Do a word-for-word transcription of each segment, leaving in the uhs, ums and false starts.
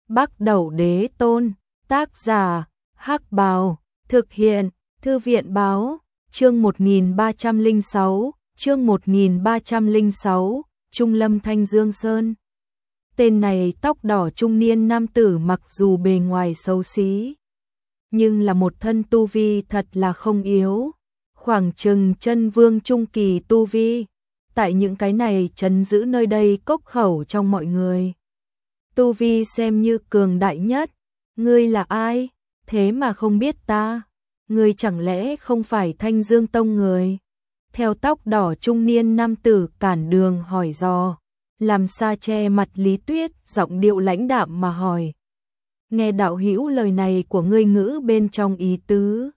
Bắc Đẩu Đế Tôn, tác giả, Hắc Bào, thực hiện, Thư viện Báo, chương một nghìn ba trăm lẻ sáu, chương một nghìn ba trăm lẻ sáu, Trung Lâm Thanh Dương Sơn. Tên này tóc đỏ trung niên nam tử mặc dù bề ngoài xấu xí, nhưng là một thân tu vi thật là không yếu, khoảng chừng chân vương trung kỳ tu vi, tại những cái này trấn giữ nơi đây cốc khẩu trong mọi người. Tu vi xem như cường đại nhất, ngươi là ai, thế mà không biết ta, ngươi chẳng lẽ không phải Thanh Dương Tông người? Theo tóc đỏ trung niên nam tử cản đường hỏi dò, làm xa che mặt Lý Tuyết, giọng điệu lãnh đạm mà hỏi. Nghe đạo hữu lời này của ngươi ngữ bên trong ý tứ,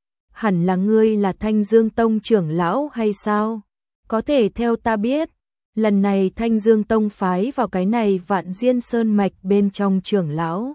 hẳn là ngươi là Thanh Dương Tông trưởng lão hay sao? Có thể theo ta biết, lần này Thanh Dương Tông phái vào cái này Vạn Diên Sơn mạch bên trong trưởng lão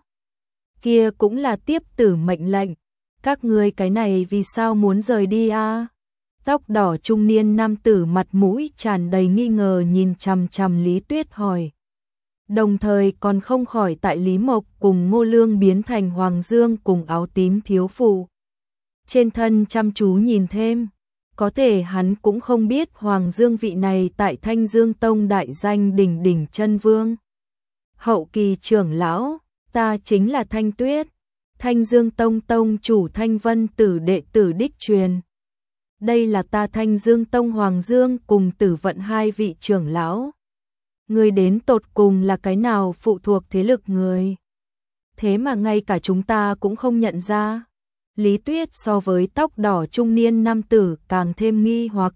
kia cũng là tiếp tử mệnh lệnh, các ngươi cái này vì sao muốn rời đi a? À? Tóc đỏ trung niên nam tử mặt mũi tràn đầy nghi ngờ nhìn chằm chằm Lý Tuyết hỏi. Đồng thời còn không khỏi tại Lý Mộc cùng Ngô Lương biến thành Hoàng Dương cùng áo tím thiếu phụ trên thân chăm chú nhìn thêm. Có thể hắn cũng không biết Hoàng Dương vị này tại Thanh Dương Tông đại danh đỉnh đỉnh chân vương. Hậu kỳ trưởng lão, ta chính là Thanh Tuyết, Thanh Dương Tông tông chủ Thanh Vân tử đệ tử đích truyền. Đây là ta Thanh Dương Tông Hoàng Dương cùng Tử Vận hai vị trưởng lão. Người đến tột cùng là cái nào phụ thuộc thế lực người? Thế mà ngay cả chúng ta cũng không nhận ra. Lý Tuyết so với tóc đỏ trung niên nam tử càng thêm nghi hoặc.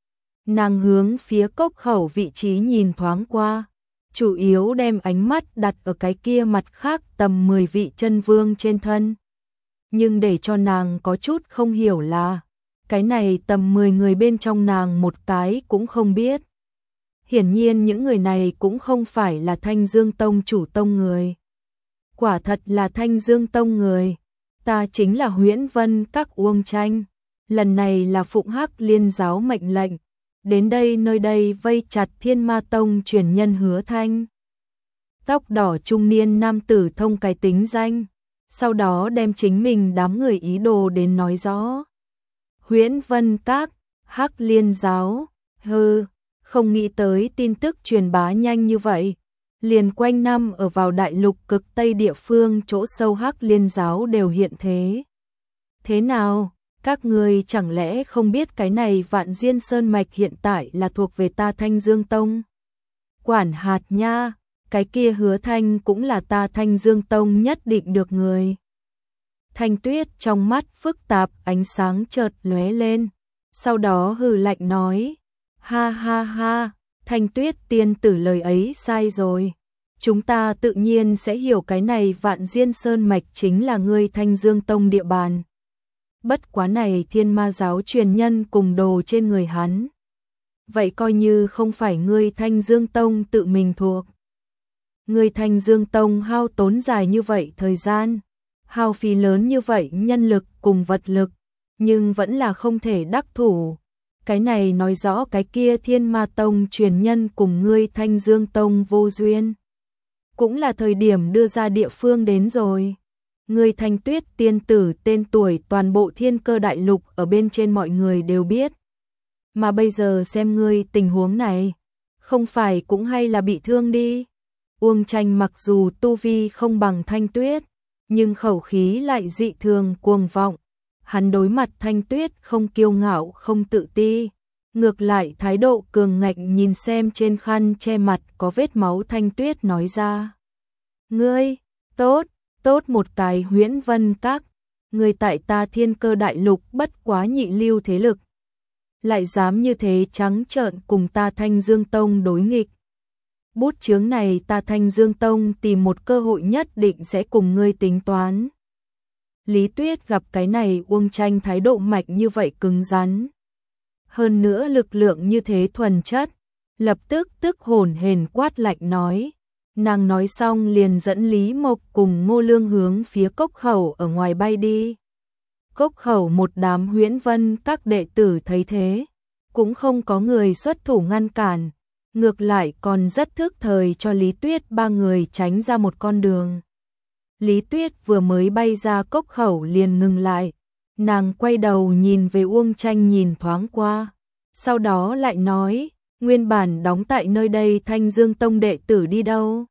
Nàng hướng phía cốc khẩu vị trí nhìn thoáng qua, chủ yếu đem ánh mắt đặt ở cái kia mặt khác tầm mười vị chân vương trên thân. Nhưng để cho nàng có chút không hiểu là, cái này tầm mười người bên trong nàng một cái cũng không biết. Hiển nhiên những người này cũng không phải là Thanh Dương Tông chủ tông người. Quả thật là Thanh Dương Tông người. Ta chính là Huyễn Vân Các Uông Tranh, lần này là phụng Hắc Liên giáo mệnh lệnh, đến đây nơi đây vây chặt Thiên Ma Tông truyền nhân Hứa Thanh. Tóc đỏ trung niên nam tử thông cái tính danh, sau đó đem chính mình đám người ý đồ đến nói rõ. Huyễn Vân Các, Hắc Liên giáo, hừ, không nghĩ tới tin tức truyền bá nhanh như vậy. Liền quanh năm ở vào đại lục cực Tây địa phương chỗ sâu Hắc Liên giáo đều hiện thế. Thế nào, các ngươi chẳng lẽ không biết cái này Vạn Diên Sơn mạch hiện tại là thuộc về ta Thanh Dương Tông? Quản hạt nha, cái kia Hứa Thanh cũng là ta Thanh Dương Tông nhất định được người. Thanh Tuyết trong mắt phức tạp ánh sáng chợt lóe lên, sau đó hừ lạnh nói, ha ha ha. Thanh Tuyết tiên tử lời ấy sai rồi. Chúng ta tự nhiên sẽ hiểu cái này Vạn Diên Sơn mạch chính là ngươi Thanh Dương Tông địa bàn. Bất quá này Thiên Ma giáo truyền nhân cùng đồ trên người hắn. Vậy coi như không phải ngươi Thanh Dương Tông tự mình thuộc. Ngươi Thanh Dương Tông hao tốn dài như vậy thời gian, hao phí lớn như vậy nhân lực cùng vật lực, nhưng vẫn là không thể đắc thủ. Cái này nói rõ cái kia Thiên Ma Tông truyền nhân cùng ngươi Thanh Dương Tông vô duyên. Cũng là thời điểm đưa ra địa phương đến rồi. Ngươi Thanh Tuyết tiên tử tên tuổi toàn bộ Thiên Cơ đại lục ở bên trên mọi người đều biết. Mà bây giờ xem ngươi tình huống này, không phải cũng hay là bị thương đi. Uông Tranh mặc dù tu vi không bằng Thanh Tuyết, nhưng khẩu khí lại dị thường cuồng vọng. Hắn đối mặt Thanh Tuyết không kiêu ngạo không tự ti, ngược lại thái độ cường ngạnh nhìn xem trên khăn che mặt có vết máu Thanh Tuyết nói ra. Ngươi, tốt, tốt một cái Huyễn Vân Các, ngươi tại ta Thiên Cơ đại lục bất quá nhị lưu thế lực. Lại dám như thế trắng trợn cùng ta Thanh Dương Tông đối nghịch. Bút chướng này ta Thanh Dương Tông tìm một cơ hội nhất định sẽ cùng ngươi tính toán. Lý Tuyết gặp cái này Uông Tranh thái độ mạnh như vậy cứng rắn. Hơn nữa lực lượng như thế thuần chất, lập tức tức hồn hển quát lạnh nói. Nàng nói xong liền dẫn Lý Mộc cùng Ngô Lương hướng phía cốc khẩu ở ngoài bay đi. Cốc khẩu một đám Huyễn Vân các đệ tử thấy thế, cũng không có người xuất thủ ngăn cản, ngược lại còn rất thức thời cho Lý Tuyết ba người tránh ra một con đường. Lý Tuyết vừa mới bay ra cốc khẩu liền ngừng lại. Nàng quay đầu nhìn về Uông Tranh nhìn thoáng qua. Sau đó lại nói, nguyên bản đóng tại nơi đây Thanh Dương Tông đệ tử đi đâu?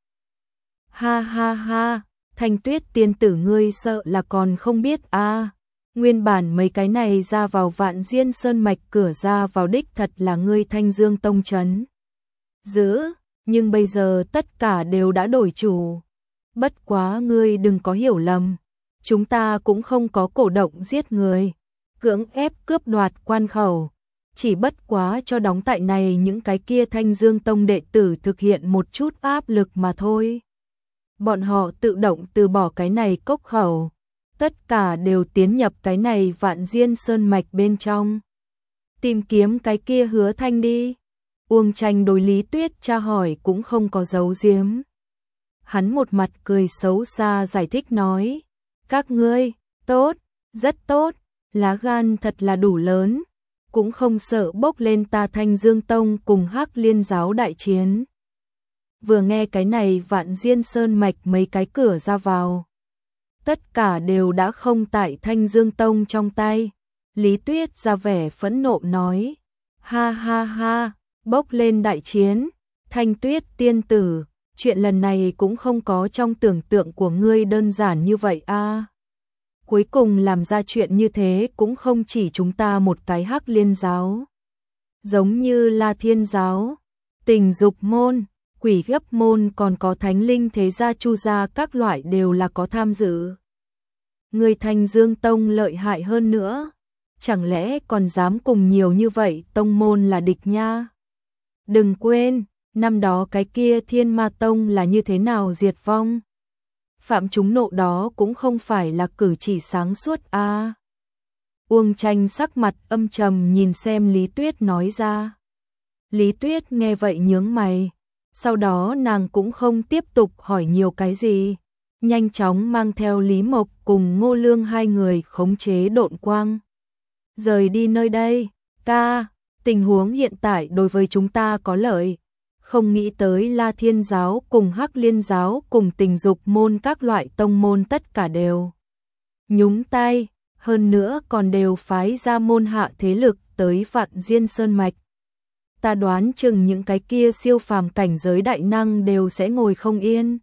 Ha ha ha, Thanh Tuyết tiên tử ngươi sợ là còn không biết à. Nguyên bản mấy cái này ra vào Vạn Diên Sơn mạch cửa ra vào đích thật là ngươi Thanh Dương Tông trấn giữ, nhưng bây giờ tất cả đều đã đổi chủ. Bất quá ngươi đừng có hiểu lầm, chúng ta cũng không có cổ động giết người, cưỡng ép cướp đoạt quan khẩu, chỉ bất quá cho đóng tại này những cái kia Thanh Dương Tông đệ tử thực hiện một chút áp lực mà thôi. Bọn họ tự động từ bỏ cái này cốc khẩu, tất cả đều tiến nhập cái này Vạn Diên Sơn mạch bên trong. Tìm kiếm cái kia Hứa Thanh đi. Uông Tranh đối Lý Tuyết tra hỏi cũng không có giấu giếm. Hắn một mặt cười xấu xa giải thích nói, các ngươi, tốt, rất tốt, lá gan thật là đủ lớn, cũng không sợ bốc lên ta Thanh Dương Tông cùng Hắc Liên giáo đại chiến. Vừa nghe cái này Vạn Diên Sơn mạch mấy cái cửa ra vào, tất cả đều đã không tại Thanh Dương Tông trong tay. Lý Tuyết ra vẻ phẫn nộ nói, ha ha ha, bốc lên đại chiến, Thanh Tuyết tiên tử, chuyện lần này cũng không có trong tưởng tượng của ngươi đơn giản như vậy a. À. Cuối cùng làm ra chuyện như thế cũng không chỉ chúng ta một cái Hắc Liên giáo, giống như La Thiên giáo, Tình Dục môn, Quỷ Gấp môn còn có Thánh Linh thế gia Chu gia các loại đều là có tham dự. Người Thanh Dương Tông lợi hại hơn nữa, chẳng lẽ còn dám cùng nhiều như vậy tông môn là địch nha? Đừng quên, năm đó cái kia Thiên Ma Tông là như thế nào diệt vong? Phạm chúng nộ đó cũng không phải là cử chỉ sáng suốt a. À. Uông Tranh sắc mặt âm trầm nhìn xem Lý Tuyết nói ra. Lý Tuyết nghe vậy nhướng mày, sau đó nàng cũng không tiếp tục hỏi nhiều cái gì, nhanh chóng mang theo Lý Mộc cùng Ngô Lương hai người khống chế độn quang. Rời đi nơi đây, ca, tình huống hiện tại đối với chúng ta có lợi. Không nghĩ tới La Thiên giáo cùng Hắc Liên giáo cùng Tình Dục môn các loại tông môn tất cả đều nhúng tay, hơn nữa còn đều phái ra môn hạ thế lực tới Vạn Diên Sơn mạch. Ta đoán chừng những cái kia siêu phàm cảnh giới đại năng đều sẽ ngồi không yên.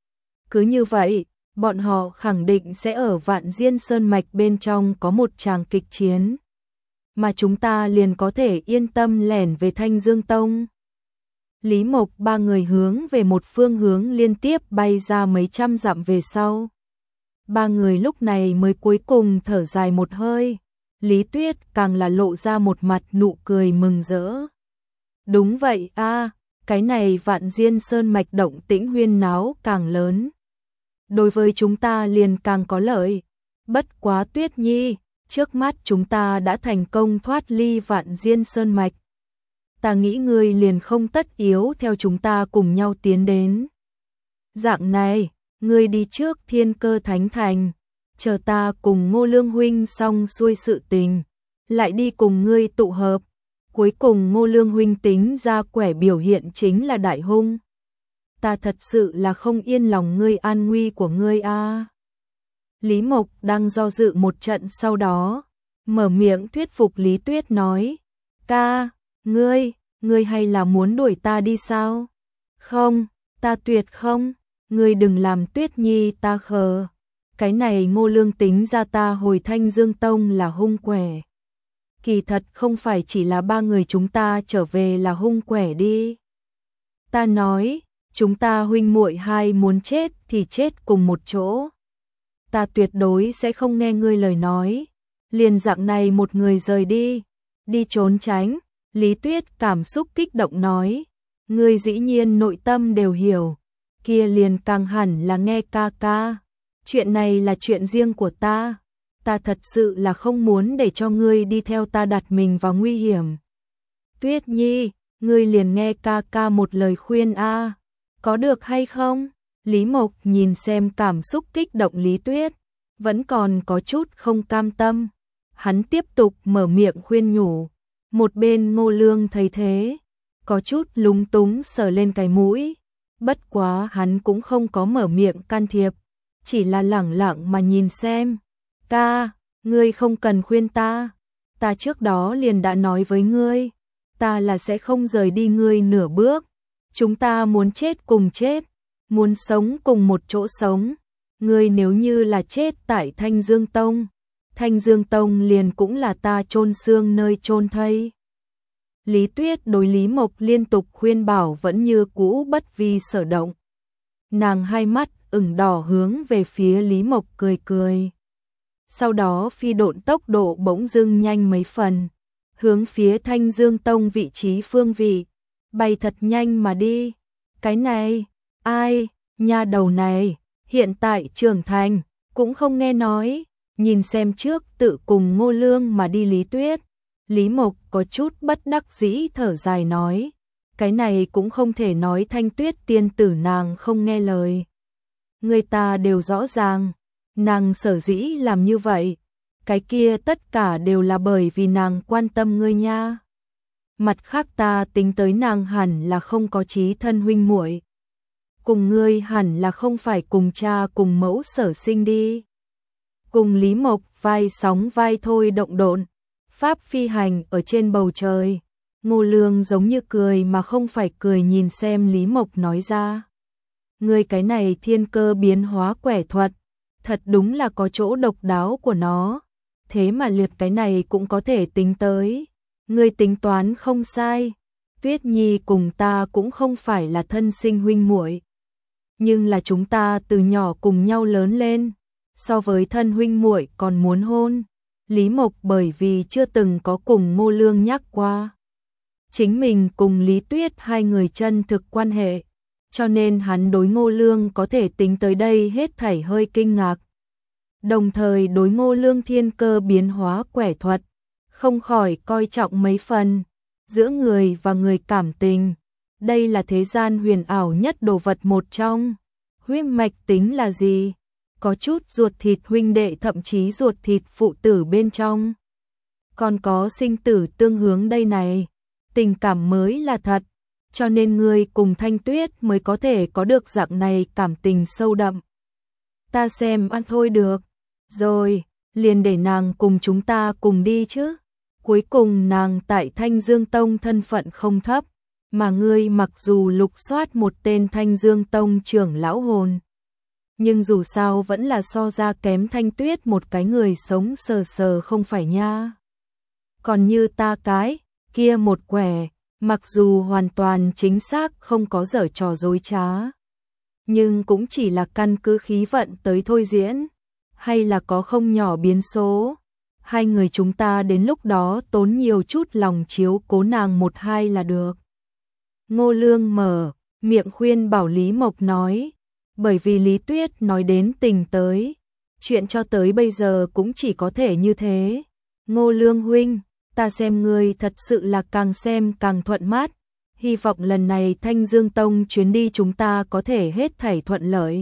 Cứ như vậy, bọn họ khẳng định sẽ ở Vạn Diên Sơn mạch bên trong có một tràng kịch chiến, mà chúng ta liền có thể yên tâm lẻn về Thanh Dương Tông. Lý Mộc ba người hướng về một phương hướng liên tiếp bay ra mấy trăm dặm về sau. Ba người lúc này mới cuối cùng thở dài một hơi. Lý Tuyết càng là lộ ra một mặt nụ cười mừng rỡ. Đúng vậy a, à, cái này Vạn Diên Sơn mạch động tĩnh huyên náo càng lớn, đối với chúng ta liền càng có lợi. Bất quá Tuyết Nhi, trước mắt chúng ta đã thành công thoát ly Vạn Diên Sơn mạch. Ta nghĩ ngươi liền không tất yếu theo chúng ta cùng nhau tiến đến. Dạng này, ngươi đi trước Thiên Cơ Thánh Thành, chờ ta cùng Ngô Lương huynh xong xuôi sự tình, lại đi cùng ngươi tụ hợp. Cuối cùng Ngô Lương huynh tính ra quẻ biểu hiện chính là đại hung. Ta thật sự là không yên lòng ngươi an nguy của ngươi a. À. Lý Mộc đang do dự một trận sau đó, mở miệng thuyết phục Lý Tuyết nói, ca, ngươi, ngươi hay là muốn đuổi ta đi sao? Không, ta tuyệt không, ngươi đừng làm Tuyết Nhi ta khờ. Cái này Ngô Lương tính ra ta hồi Thanh Dương Tông là hung quẻ. Kỳ thật không phải chỉ là ba người chúng ta trở về là hung quẻ đi. Ta nói, chúng ta huynh muội hai muốn chết thì chết cùng một chỗ. Ta tuyệt đối sẽ không nghe ngươi lời nói. Liền dạng này một người rời đi, đi trốn tránh. Lý Tuyết cảm xúc kích động nói, ngươi dĩ nhiên nội tâm đều hiểu, kia liền càng hẳn là nghe ca ca. Chuyện này là chuyện riêng của ta. Ta thật sự là không muốn để cho ngươi đi theo ta đặt mình vào nguy hiểm. Tuyết Nhi, ngươi liền nghe ca ca một lời khuyên a, à. Có được hay không? Lý Mộc nhìn xem cảm xúc kích động Lý Tuyết, vẫn còn có chút không cam tâm. Hắn tiếp tục mở miệng khuyên nhủ. Một bên Ngô Lương thấy thế, có chút lúng túng sờ lên cái mũi. Bất quá hắn cũng không có mở miệng can thiệp, chỉ là lẳng lặng mà nhìn xem. Ca, ngươi không cần khuyên ta, ta trước đó liền đã nói với ngươi, ta là sẽ không rời đi ngươi nửa bước. Chúng ta muốn chết cùng chết, muốn sống cùng một chỗ sống. Ngươi nếu như là chết tại Thanh Dương Tông, Thanh Dương Tông liền cũng là ta chôn xương nơi chôn thây. Lý Tuyết đối Lý Mộc liên tục khuyên bảo vẫn như cũ bất vi sở động. Nàng hai mắt ửng đỏ hướng về phía Lý Mộc cười cười. Sau đó phi độn tốc độ bỗng dưng nhanh mấy phần, hướng phía Thanh Dương Tông vị trí phương vị, bay thật nhanh mà đi. Cái này, ai, nha đầu này, hiện tại trưởng thành, cũng không nghe nói, nhìn xem trước tự cùng Ngô Lương mà đi Lý Tuyết. Lý Mộc có chút bất đắc dĩ thở dài nói, cái này cũng không thể nói Thanh Tuyết tiên tử nàng không nghe lời. Người ta đều rõ ràng, nàng sở dĩ làm như vậy, cái kia tất cả đều là bởi vì nàng quan tâm ngươi nha. Mặt khác ta tính tới nàng hẳn là không có chí thân huynh muội, cùng ngươi hẳn là không phải cùng cha cùng mẫu sở sinh đi. Cùng Lý Mộc vai sóng vai thôi động độn, pháp phi hành ở trên bầu trời. Ngô Lương giống như cười mà không phải cười nhìn xem Lý Mộc nói ra. Ngươi cái này thiên cơ biến hóa quẻ thuật, thật đúng là có chỗ độc đáo của nó. Thế mà liệt cái này cũng có thể tính tới. Ngươi tính toán không sai. Tuyết Nhi cùng ta cũng không phải là thân sinh huynh muội, nhưng là chúng ta từ nhỏ cùng nhau lớn lên, so với thân huynh muội còn muốn hôn. Lý Mộc bởi vì chưa từng có cùng Ngô Lương nhắc qua chính mình cùng Lý Tuyết hai người chân thực quan hệ, cho nên hắn đối Ngô Lương có thể tính tới đây hết thảy hơi kinh ngạc. Đồng thời đối Ngô Lương thiên cơ biến hóa quẻ thuật, không khỏi coi trọng mấy phần. Giữa người và người cảm tình, đây là thế gian huyền ảo nhất đồ vật một trong. Huyết mạch tính là gì? Có chút ruột thịt huynh đệ, thậm chí ruột thịt phụ tử bên trong. Còn có sinh tử tương hướng đây này. Tình cảm mới là thật, cho nên ngươi cùng Thanh Tuyết mới có thể có được dạng này cảm tình sâu đậm. Ta xem ăn thôi được, rồi, liền để nàng cùng chúng ta cùng đi chứ. Cuối cùng nàng tại Thanh Dương Tông thân phận không thấp, mà ngươi mặc dù lục soát một tên Thanh Dương Tông trưởng lão hồn, nhưng dù sao vẫn là so ra kém Thanh Tuyết một cái người sống sờ sờ không phải nha. Còn như ta cái kia một quẻ, mặc dù hoàn toàn chính xác không có giở trò dối trá, nhưng cũng chỉ là căn cứ khí vận tới thôi diễn, hay là có không nhỏ biến số. Hai người chúng ta đến lúc đó tốn nhiều chút lòng chiếu cố nàng một hai là được. Ngô Lương mở miệng khuyên bảo Lý Mộc nói, bởi vì Lý Tuyết nói đến tình tới, chuyện cho tới bây giờ cũng chỉ có thể như thế. Ngô Lương huynh, ta xem ngươi thật sự là càng xem càng thuận mắt, hy vọng lần này Thanh Dương Tông chuyến đi chúng ta có thể hết thảy thuận lợi.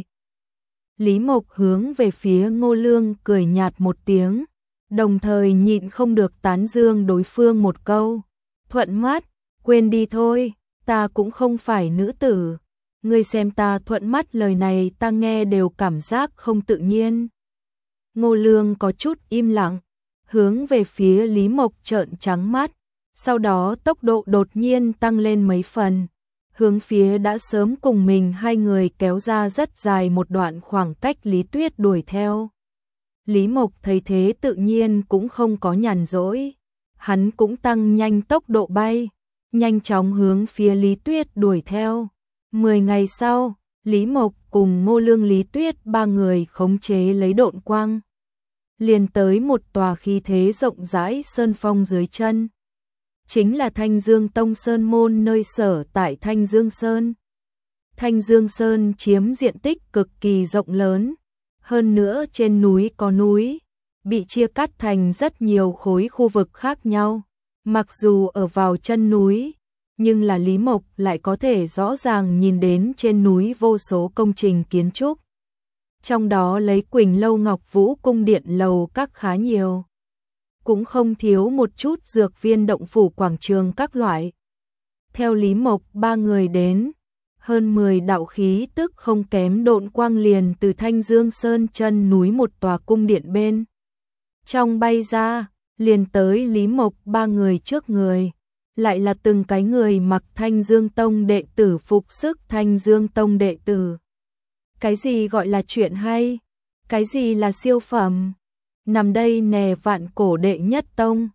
Lý Mộc hướng về phía Ngô Lương cười nhạt một tiếng, đồng thời nhịn không được tán dương đối phương một câu. Thuận mắt, quên đi thôi, ta cũng không phải nữ tử. Ngươi xem ta thuận mắt lời này ta nghe đều cảm giác không tự nhiên. Ngô Lương có chút im lặng, hướng về phía Lý Mộc trợn trắng mắt, sau đó tốc độ đột nhiên tăng lên mấy phần, hướng phía đã sớm cùng mình hai người kéo ra rất dài một đoạn khoảng cách Lý Tuyết đuổi theo. Lý Mộc thấy thế tự nhiên cũng không có nhàn rỗi, hắn cũng tăng nhanh tốc độ bay, nhanh chóng hướng phía Lý Tuyết đuổi theo. Mười ngày sau, Lý Mộc cùng Ngô Lương Lý Tuyết ba người khống chế lấy độn quang, liền tới một tòa khí thế rộng rãi sơn phong dưới chân. Chính là Thanh Dương Tông Sơn môn nơi sở tại Thanh Dương Sơn. Thanh Dương Sơn chiếm diện tích cực kỳ rộng lớn, hơn nữa trên núi có núi, bị chia cắt thành rất nhiều khối khu vực khác nhau. Mặc dù ở vào chân núi, nhưng là Lý Mộc lại có thể rõ ràng nhìn đến trên núi vô số công trình kiến trúc. Trong đó lấy Quỳnh Lâu Ngọc Vũ cung điện lầu các khá nhiều. Cũng không thiếu một chút dược viên động phủ quảng trường các loại. Theo Lý Mộc ba người đến, hơn mười đạo khí tức không kém độn quang liền từ Thanh Dương Sơn chân núi một tòa cung điện bên trong bay ra, liền tới Lý Mộc ba người trước người, lại là từng cái người mặc Thanh Dương Tông đệ tử phục sức Thanh Dương Tông đệ tử. Cái gì gọi là chuyện hay? Cái gì là siêu phẩm? Nằm đây nè vạn cổ đệ nhất tông,